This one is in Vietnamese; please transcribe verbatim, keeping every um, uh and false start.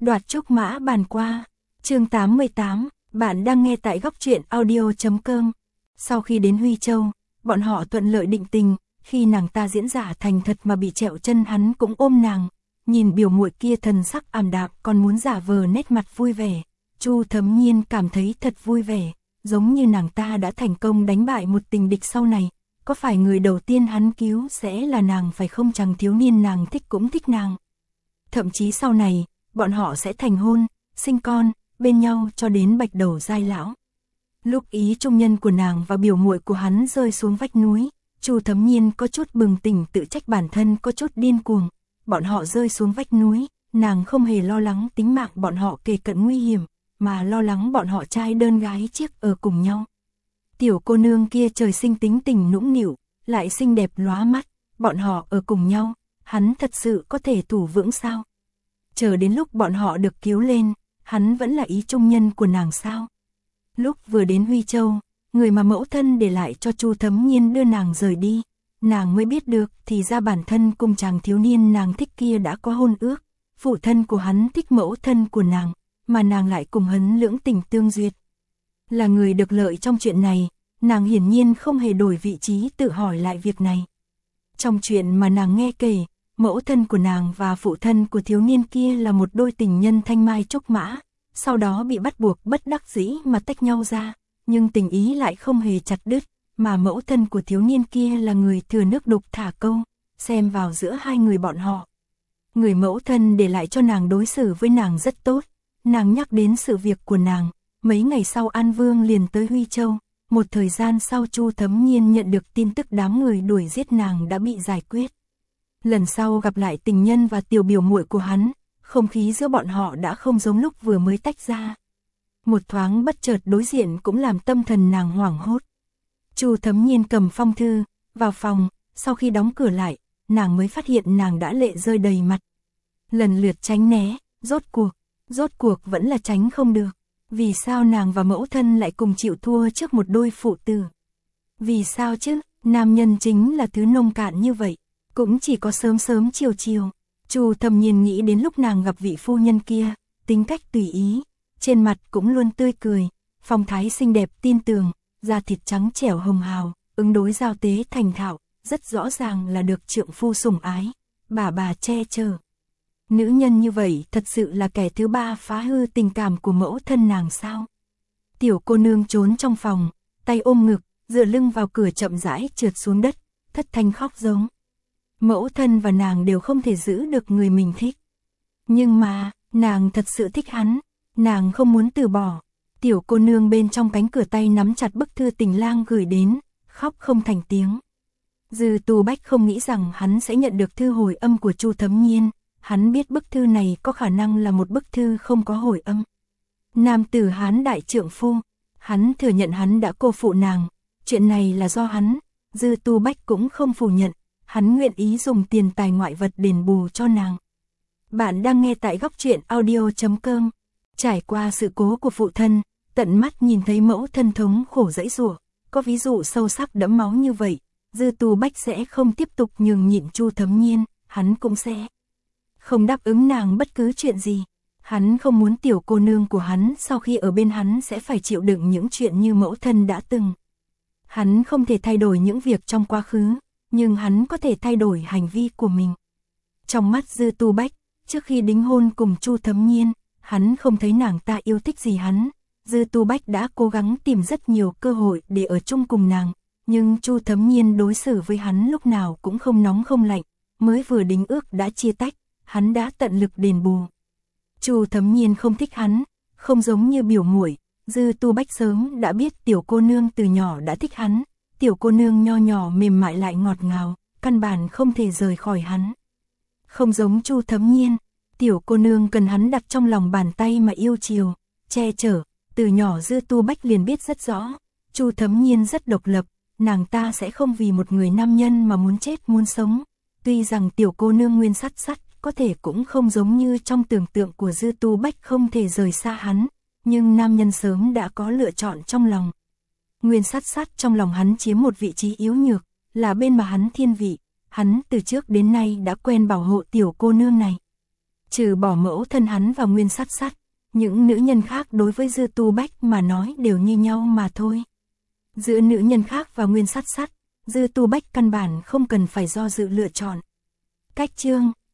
Đoạt trúc mã bàn qua. Chương tám mươi tám, bạn đang nghe tại góc truyện audio chấm com. Sau khi đến Huy Châu, bọn họ thuận lợi định tình, khi nàng ta diễn giả thành thật mà bị trẹo chân, hắn cũng ôm nàng, nhìn biểu muội kia thần sắc ảm đạm, còn muốn giả vờ nét mặt vui vẻ. Chu Thấm Nhiên cảm thấy thật vui vẻ, giống như nàng ta đã thành công đánh bại một tình địch sau này. Có phải người đầu tiên hắn cứu sẽ là nàng phải không? Chàng thiếu niên nàng thích cũng thích nàng. Thậm chí sau này, bọn họ sẽ thành hôn, sinh con, bên nhau cho đến bạch đầu giai lão. Lúc ý trung nhân của nàng và biểu muội của hắn rơi xuống vách núi, Chu Thấm Nhiên có chút bừng tỉnh, tự trách bản thân có chút điên cuồng. Bọn họ rơi xuống vách núi, nàng không hề lo lắng tính mạng bọn họ kề cận nguy hiểm, mà lo lắng bọn họ trai đơn gái chiếc ở cùng nhau. Tiểu cô nương kia trời sinh tính tình nũng nịu, lại xinh đẹp lóa mắt, bọn họ ở cùng nhau, hắn thật sự có thể thủ vững sao? Chờ đến lúc bọn họ được cứu lên, hắn vẫn là ý trung nhân của nàng sao? Lúc vừa đến Huy Châu, người mà mẫu thân để lại cho Chu Thấm Nhiên đưa nàng rời đi, nàng mới biết được thì ra bản thân cùng chàng thiếu niên nàng thích kia đã có hôn ước. Phụ thân của hắn thích mẫu thân của nàng, mà nàng lại cùng hắn lưỡng tình tương duyệt. Là người được lợi trong chuyện này, nàng hiển nhiên không hề đổi vị trí tự hỏi lại việc này. Trong chuyện mà nàng nghe kể, mẫu thân của nàng và phụ thân của thiếu niên kia là một đôi tình nhân thanh mai trúc mã, sau đó bị bắt buộc bất đắc dĩ mà tách nhau ra, nhưng tình ý lại không hề chặt đứt, mà mẫu thân của thiếu niên kia là người thừa nước đục thả câu, xem vào giữa hai người bọn họ. Người mẫu thân để lại cho nàng đối xử với nàng rất tốt, nàng nhắc đến sự việc của nàng, mấy ngày sau An Vương liền tới Huy Châu, một thời gian sau Chu Thấm Nhiên nhận được tin tức đám người đuổi giết nàng đã bị giải quyết. Lần sau gặp lại tình nhân và tiểu biểu muội của hắn, không khí giữa bọn họ đã không giống lúc vừa mới tách ra. Một thoáng bất chợt đối diện cũng làm tâm thần nàng hoảng hốt. Chu Thấm Nhiên cầm phong thư, vào phòng, sau khi đóng cửa lại, nàng mới phát hiện nàng đã lệ rơi đầy mặt. Lần lượt tránh né, rốt cuộc, rốt cuộc vẫn là tránh không được. Vì sao nàng và mẫu thân lại cùng chịu thua trước một đôi phụ tử? Vì sao chứ, nam nhân chính là thứ nông cạn như vậy, cũng chỉ có sớm sớm chiều chiều. Chu Thấm Nhiên nghĩ đến lúc nàng gặp vị phu nhân kia, tính cách tùy ý, trên mặt cũng luôn tươi cười, phong thái xinh đẹp tin tường, da thịt trắng trẻo hồng hào, ứng đối giao tế thành thạo, rất rõ ràng là được trượng phu sủng ái, bà bà che chở. Nữ nhân như vậy thật sự là kẻ thứ ba phá hư tình cảm của mẫu thân nàng sao? Tiểu cô nương trốn trong phòng, tay ôm ngực, dựa lưng vào cửa chậm rãi trượt xuống đất, thất thanh khóc giống. Mẫu thân và nàng đều không thể giữ được người mình thích. Nhưng mà, nàng thật sự thích hắn, nàng không muốn từ bỏ. Tiểu cô nương bên trong cánh cửa tay nắm chặt bức thư Tình Lang gửi đến, khóc không thành tiếng. Dư Tu Bách không nghĩ rằng hắn sẽ nhận được thư hồi âm của Chu Thấm Nhiên. Hắn biết bức thư này có khả năng là một bức thư không có hồi âm. Nam tử Hán đại trượng phu, hắn thừa nhận hắn đã cô phụ nàng, chuyện này là do hắn. Dư Tu Bách cũng không phủ nhận, hắn nguyện ý dùng tiền tài ngoại vật đền bù cho nàng. Bạn đang nghe tại góc truyện audio chấm com. Trải qua sự cố của phụ thân, tận mắt nhìn thấy mẫu thân thống khổ dãy giụa, có ví dụ sâu sắc đẫm máu như vậy, Dư Tu Bách sẽ không tiếp tục nhường nhịn Chu Thấm Nhiên, hắn cũng sẽ không đáp ứng nàng bất cứ chuyện gì. Hắn không muốn tiểu cô nương của hắn sau khi ở bên hắn sẽ phải chịu đựng những chuyện như mẫu thân đã từng. Hắn không thể thay đổi những việc trong quá khứ, nhưng hắn có thể thay đổi hành vi của mình. Trong mắt Dư Tu Bách, trước khi đính hôn cùng Chu Thấm Nhiên, hắn không thấy nàng ta yêu thích gì hắn. Dư Tu Bách đã cố gắng tìm rất nhiều cơ hội để ở chung cùng nàng, nhưng Chu Thấm Nhiên đối xử với hắn lúc nào cũng không nóng không lạnh, mới vừa đính ước đã chia tách, hắn đã tận lực đền bù. Chu Thấm Nhiên không thích hắn, không giống như biểu muội, Dư Tu Bách sớm đã biết tiểu cô nương từ nhỏ đã thích hắn, tiểu cô nương nho nhỏ mềm mại lại ngọt ngào, căn bản không thể rời khỏi hắn. Không giống Chu Thấm Nhiên, tiểu cô nương cần hắn đặt trong lòng bàn tay mà yêu chiều, che chở. Từ nhỏ Dư Tu Bách liền biết rất rõ, Chu Thấm Nhiên rất độc lập, nàng ta sẽ không vì một người nam nhân mà muốn chết muốn sống. Tuy rằng tiểu cô nương Nguyên Sắt Sắt có thể cũng không giống như trong tưởng tượng của Dư Tu Bách không thể rời xa hắn, nhưng nam nhân sớm đã có lựa chọn trong lòng. Nguyên Sắt Sắt trong lòng hắn chiếm một vị trí yếu nhược, là bên mà hắn thiên vị, hắn từ trước đến nay đã quen bảo hộ tiểu cô nương này. Trừ bỏ mẫu thân hắn và Nguyên Sắt Sắt, những nữ nhân khác đối với Dư Tu Bách mà nói đều như nhau mà thôi. Giữa nữ nhân khác và Nguyên Sắt Sắt, Dư Tu Bách căn bản không cần phải do dự lựa chọn. Cách chương